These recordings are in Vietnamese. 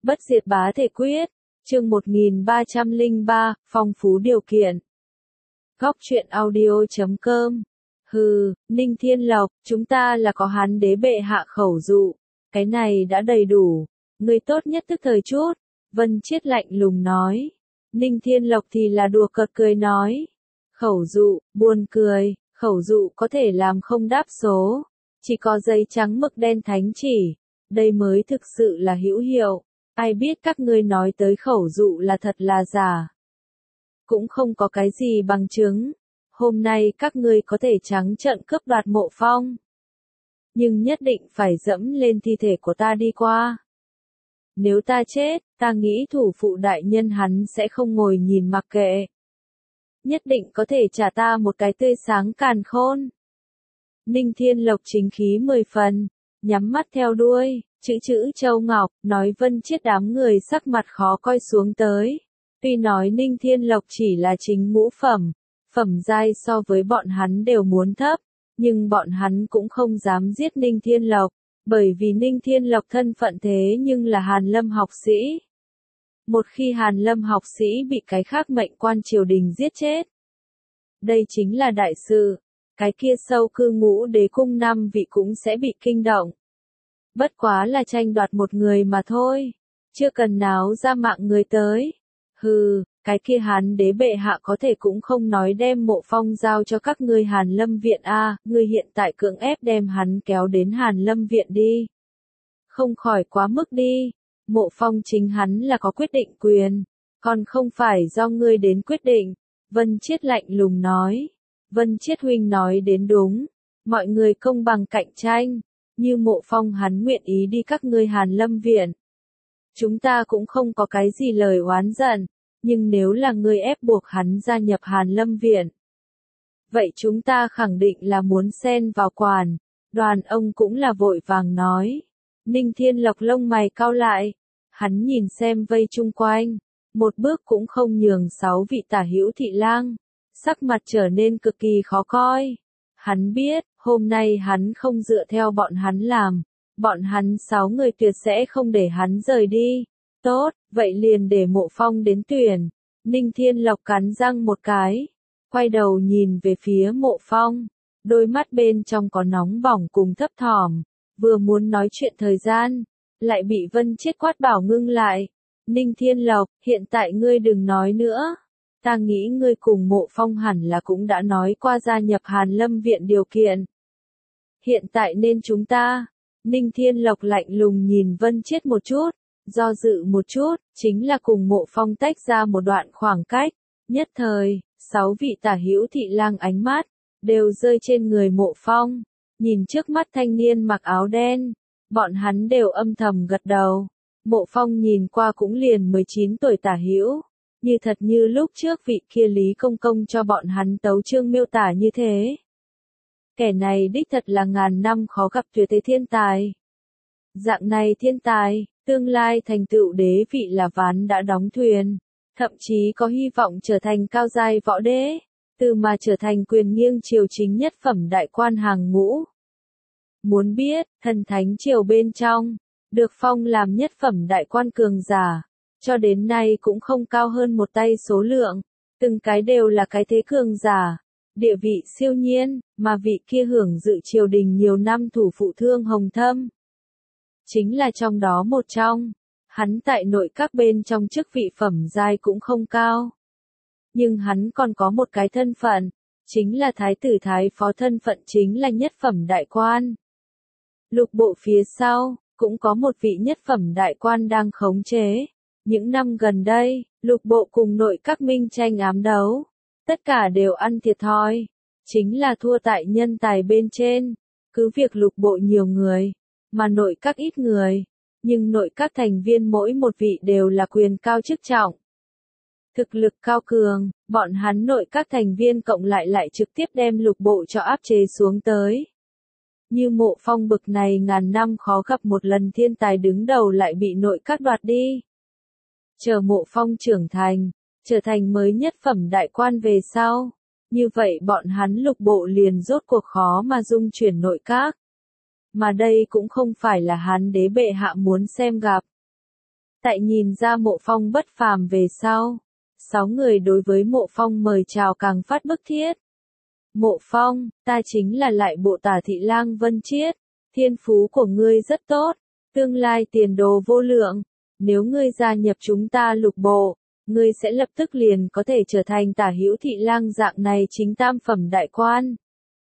Bất diệt bá thể quyết, chương 1303, phong phú điều kiện. Góc truyện audio.com. Hừ, Ninh Thiên Lộc, chúng ta là có Hán đế bệ hạ khẩu dụ, cái này đã đầy đủ, người tốt nhất tức thời chút, Vân Chiết lạnh lùng nói. Ninh Thiên Lộc thì là đùa cợt cười nói. Khẩu dụ, buồn cười, khẩu dụ có thể làm không đáp số, chỉ có giấy trắng mực đen thánh chỉ, đây mới thực sự là hữu hiệu. Ai biết các ngươi nói tới khẩu dụ là thật là giả. Cũng không có cái gì bằng chứng. Hôm nay các ngươi có thể trắng trợn cướp đoạt Mộ Phong. Nhưng nhất định phải dẫm lên thi thể của ta đi qua. Nếu ta chết, ta nghĩ thủ phụ đại nhân hắn sẽ không ngồi nhìn mặc kệ. Nhất định có thể trả ta một cái tươi sáng càn khôn. Ninh Thiên Lộc chính khí 10 phần, nhắm mắt theo đuôi. Chữ Châu Ngọc, nói Vân Chiết đám người sắc mặt khó coi xuống tới. Tuy nói Ninh Thiên Lộc chỉ là chính ngũ phẩm, phẩm giai so với bọn hắn đều muốn thấp, nhưng bọn hắn cũng không dám giết Ninh Thiên Lộc, bởi vì Ninh Thiên Lộc thân phận thế nhưng là Hàn Lâm học sĩ. Một khi Hàn Lâm học sĩ bị cái khác mệnh quan triều đình giết chết, đây chính là đại sự, cái kia sâu cư Ngũ Đế cung 5 vị cũng sẽ bị kinh động. Bất quá là tranh đoạt một người mà thôi, chưa cần náo ra mạng người tới. Hừ, cái kia Hán đế bệ hạ có thể cũng không nói đem Mộ Phong giao cho các ngươi Hàn Lâm viện a, ngươi hiện tại cưỡng ép đem hắn kéo đến Hàn Lâm viện đi. Không khỏi quá mức đi, Mộ Phong chính hắn là có quyết định quyền, còn không phải do ngươi đến quyết định. Vân Chiết lạnh lùng nói. Vân Chiết huynh nói đến đúng, mọi người công bằng cạnh tranh. Như Mộ Phong hắn nguyện ý đi các ngươi Hàn Lâm viện. Chúng ta cũng không có cái gì lời oán giận, nhưng nếu là ngươi ép buộc hắn gia nhập Hàn Lâm viện, vậy chúng ta khẳng định là muốn xen vào quản. Đoàn ông cũng là vội vàng nói. Ninh Thiên Lộc lông mày cau lại, hắn nhìn xem vây chung quanh, một bước cũng không nhường 6 vị tả hữu thị lang, sắc mặt trở nên cực kỳ khó coi. Hắn biết, hôm nay hắn không dựa theo bọn hắn làm, bọn hắn 6 người tuyệt sẽ không để hắn rời đi. Tốt, vậy liền để Mộ Phong đến tuyển. Ninh Thiên Lộc cắn răng một cái, quay đầu nhìn về phía Mộ Phong, đôi mắt bên trong có nóng bỏng cùng thấp thỏm, vừa muốn nói chuyện thời gian, lại bị Vân Chiết quát bảo ngưng lại. Ninh Thiên Lộc, hiện tại ngươi đừng nói nữa. Ta nghĩ ngươi cùng Mộ Phong hẳn là cũng đã nói qua gia nhập Hàn Lâm viện điều kiện. Hiện tại nên chúng ta. Ninh Thiên Lộc lạnh lùng nhìn Vân Chiết một chút, do dự một chút, chính là cùng Mộ Phong tách ra một đoạn khoảng cách. Nhất thời, 6 vị tả hữu thị lang ánh mắt, đều rơi trên người Mộ Phong. Nhìn trước mắt thanh niên mặc áo đen, bọn hắn đều âm thầm gật đầu. Mộ Phong nhìn qua cũng liền 19 tuổi tả hữu. Như thật như lúc trước vị kia Lý Công Công cho bọn hắn tấu chương miêu tả như thế. Kẻ này đích thật là ngàn năm khó gặp tuyệt thế thiên tài. Dạng này thiên tài, tương lai thành tựu đế vị là ván đã đóng thuyền, thậm chí có hy vọng trở thành cao giai võ đế, từ mà trở thành quyền nghiêng triều chính nhất phẩm đại quan hàng ngũ. Muốn biết, thần thánh triều bên trong, được phong làm nhất phẩm đại quan cường giả, cho đến nay cũng không cao hơn một tay số lượng, từng cái đều là cái thế cường giả, địa vị siêu nhiên, mà vị kia hưởng dự triều đình nhiều năm thủ phụ Thương Hồng Thâm. Chính là trong đó một trong, hắn tại nội các bên trong chức vị phẩm giai cũng không cao. Nhưng hắn còn có một cái thân phận, chính là thái tử thái phó, thân phận chính là nhất phẩm đại quan. Lục bộ phía sau, cũng có một vị nhất phẩm đại quan đang khống chế. Những năm gần đây, lục bộ cùng nội các minh tranh ám đấu, tất cả đều ăn thiệt thòi, chính là thua tại nhân tài bên trên. Cứ việc lục bộ nhiều người, mà nội các ít người, nhưng nội các thành viên mỗi một vị đều là quyền cao chức trọng. Thực lực cao cường, bọn hắn nội các thành viên cộng lại trực tiếp đem lục bộ cho áp chế xuống tới. Như Mộ Phong bực này ngàn năm khó gặp một lần thiên tài đứng đầu lại bị nội các đoạt đi. Chờ Mộ Phong trưởng thành, trở thành mới nhất phẩm đại quan về sau, như vậy bọn hắn lục bộ liền rốt cuộc khó mà dung chuyển nội các. Mà đây cũng không phải là Hán đế bệ hạ muốn xem gặp. Tại nhìn ra Mộ Phong bất phàm về sau, 6 người đối với Mộ Phong mời chào càng phát bức thiết. Mộ Phong, ta chính là lại bộ Tả Thị Lang Vân Chiết, thiên phú của ngươi rất tốt, tương lai tiền đồ vô lượng, nếu ngươi gia nhập chúng ta Lục Bộ, ngươi sẽ lập tức liền có thể trở thành Tả Hữu Thị Lang dạng này chính tam phẩm đại quan.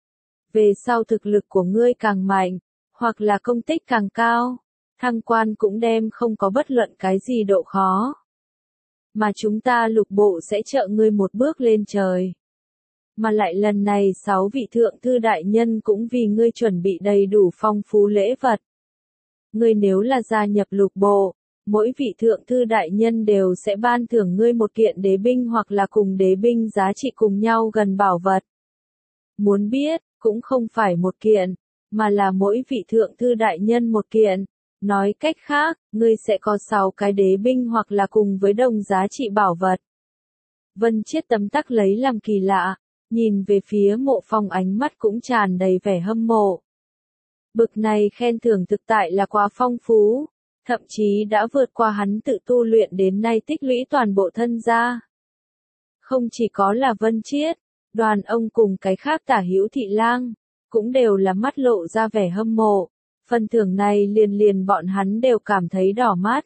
Về sau thực lực của ngươi càng mạnh, hoặc là công tích càng cao, thăng quan cũng đem không có bất luận cái gì độ khó. Mà chúng ta Lục Bộ sẽ trợ ngươi một bước lên trời. Mà lại lần này 6 vị thượng thư đại nhân cũng vì ngươi chuẩn bị đầy đủ phong phú lễ vật. Ngươi nếu là gia nhập Lục Bộ, mỗi vị thượng thư đại nhân đều sẽ ban thưởng ngươi một kiện đế binh hoặc là cùng đế binh giá trị cùng nhau gần bảo vật. Muốn biết, cũng không phải một kiện, mà là mỗi vị thượng thư đại nhân một kiện. Nói cách khác, ngươi sẽ có 6 cái đế binh hoặc là cùng với đồng giá trị bảo vật. Vân Chiết tấm tắc lấy làm kỳ lạ, nhìn về phía Mộ Phong ánh mắt cũng tràn đầy vẻ hâm mộ. Bực này khen thưởng thực tại là quá phong phú, thậm chí đã vượt qua hắn tự tu luyện đến nay tích lũy toàn bộ thân gia. Không chỉ có là Vân Chiết, Đoàn ông cùng cái khác Tả Hữu Thị Lang, cũng đều là mắt lộ ra vẻ hâm mộ. Phần thưởng này liền bọn hắn đều cảm thấy đỏ mắt.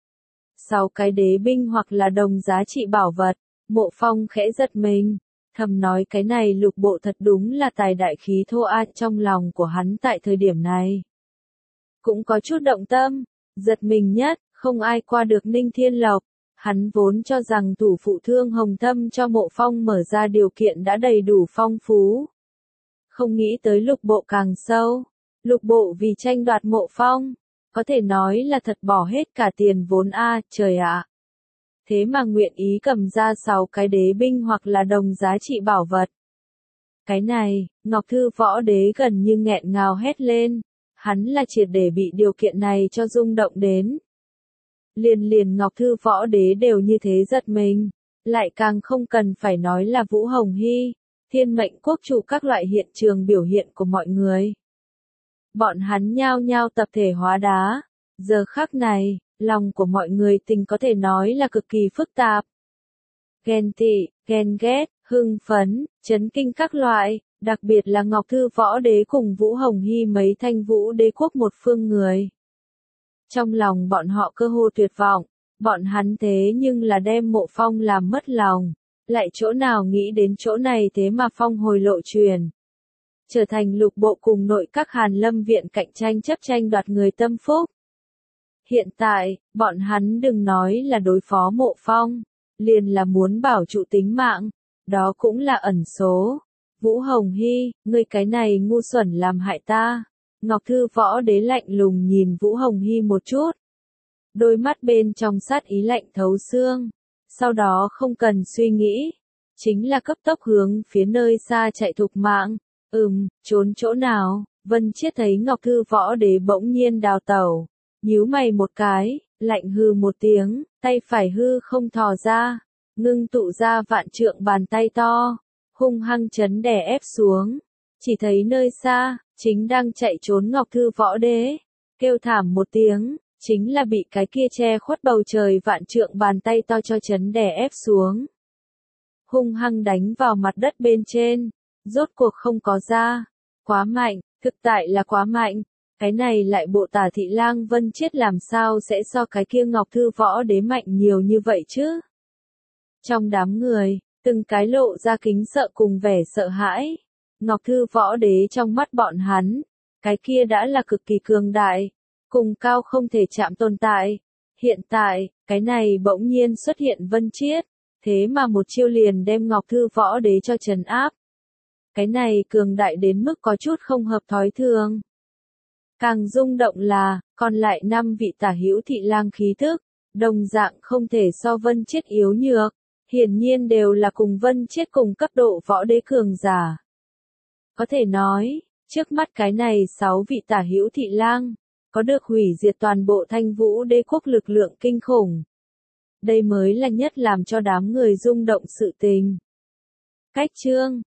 6 cái đế binh hoặc là đồng giá trị bảo vật, Mộ Phong khẽ giật mình, thầm nói cái này Lục Bộ thật đúng là tài đại khí thô a. Trong lòng của hắn tại thời điểm này cũng có chút động tâm, giật mình nhất, không ai qua được Ninh Thiên Lộc. Hắn vốn cho rằng thủ phụ Thương Hồng Thâm cho Mộ Phong mở ra điều kiện đã đầy đủ phong phú. Không nghĩ tới Lục Bộ càng sâu. Lục Bộ vì tranh đoạt Mộ Phong, có thể nói là thật bỏ hết cả tiền vốn a, trời ạ. Thế mà nguyện ý cầm ra 6 cái đế binh hoặc là đồng giá trị bảo vật. Cái này, Ngọc Thư Võ Đế gần như nghẹn ngào hét lên, hắn là triệt để bị điều kiện này cho rung động đến. Liền Ngọc Thư Võ Đế đều như thế giật mình, lại càng không cần phải nói là Vũ Hồng Hy, Thiên Mệnh Quốc chủ các loại hiện trường biểu hiện của mọi người. Bọn hắn nhao nhao tập thể hóa đá, giờ khắc này, lòng của mọi người tình có thể nói là cực kỳ phức tạp. Ghen tị, ghen ghét, hưng phấn, chấn kinh các loại, đặc biệt là Ngọc Thư Võ Đế cùng Vũ Hồng Hy mấy Thanh Vũ Đế quốc một phương người. Trong lòng bọn họ cơ hồ tuyệt vọng, bọn hắn thế nhưng là đem Mộ Phong làm mất lòng, lại chỗ nào nghĩ đến chỗ này thế mà phong hồi lộ truyền. Trở thành Lục Bộ cùng nội các Hàn Lâm viện cạnh tranh chấp tranh đoạt người tâm phúc. Hiện tại, bọn hắn đừng nói là đối phó Mộ Phong, liền là muốn bảo trụ tính mạng, đó cũng là ẩn số. Vũ Hồng Hy, ngươi cái này ngu xuẩn làm hại ta. Ngọc Thư Võ Đế lạnh lùng nhìn Vũ Hồng Hy một chút. Đôi mắt bên trong sát ý lạnh thấu xương. Sau đó không cần suy nghĩ, chính là cấp tốc hướng phía nơi xa chạy thục mạng. Trốn chỗ nào? Vân Chiết thấy Ngọc Thư Võ Đế bỗng nhiên đào tẩu, nhíu mày một cái, lạnh hừ một tiếng, tay phải hư không thò ra, ngưng tụ ra vạn trượng bàn tay to, hung hăng chấn đè ép xuống. Chỉ thấy nơi xa, chính đang chạy trốn Ngọc Thư Võ Đế, kêu thảm một tiếng, chính là bị cái kia che khuất bầu trời vạn trượng bàn tay to cho chấn đè ép xuống. Hung hăng đánh vào mặt đất bên trên, rốt cuộc không có ra. Quá mạnh, thực tại là quá mạnh. Cái này lại bộ Tả Thị Lang Vân Chiết làm sao sẽ so cái kia Ngọc Thư Võ Đế mạnh nhiều như vậy chứ? Trong đám người, từng cái lộ ra kính sợ cùng vẻ sợ hãi. Ngọc Thư Võ Đế trong mắt bọn hắn, cái kia đã là cực kỳ cường đại, cùng cao không thể chạm tồn tại. Hiện tại, cái này bỗng nhiên xuất hiện Vân Chiết, thế mà một chiêu liền đem Ngọc Thư Võ Đế cho trấn áp. Cái này cường đại đến mức có chút không hợp thói thường. Càng rung động là, còn lại 5 vị Tả Hữu Thị Lang khí thức, đồng dạng không thể so Vân Chiết yếu nhược, hiển nhiên đều là cùng Vân Chiết cùng cấp độ võ đế cường giả. Có thể nói, trước mắt cái này 6 vị Tả Hữu Thị Lang, có được hủy diệt toàn bộ Thanh Vũ Đế quốc lực lượng kinh khủng. Đây mới là nhất làm cho đám người rung động sự tình. Cách chương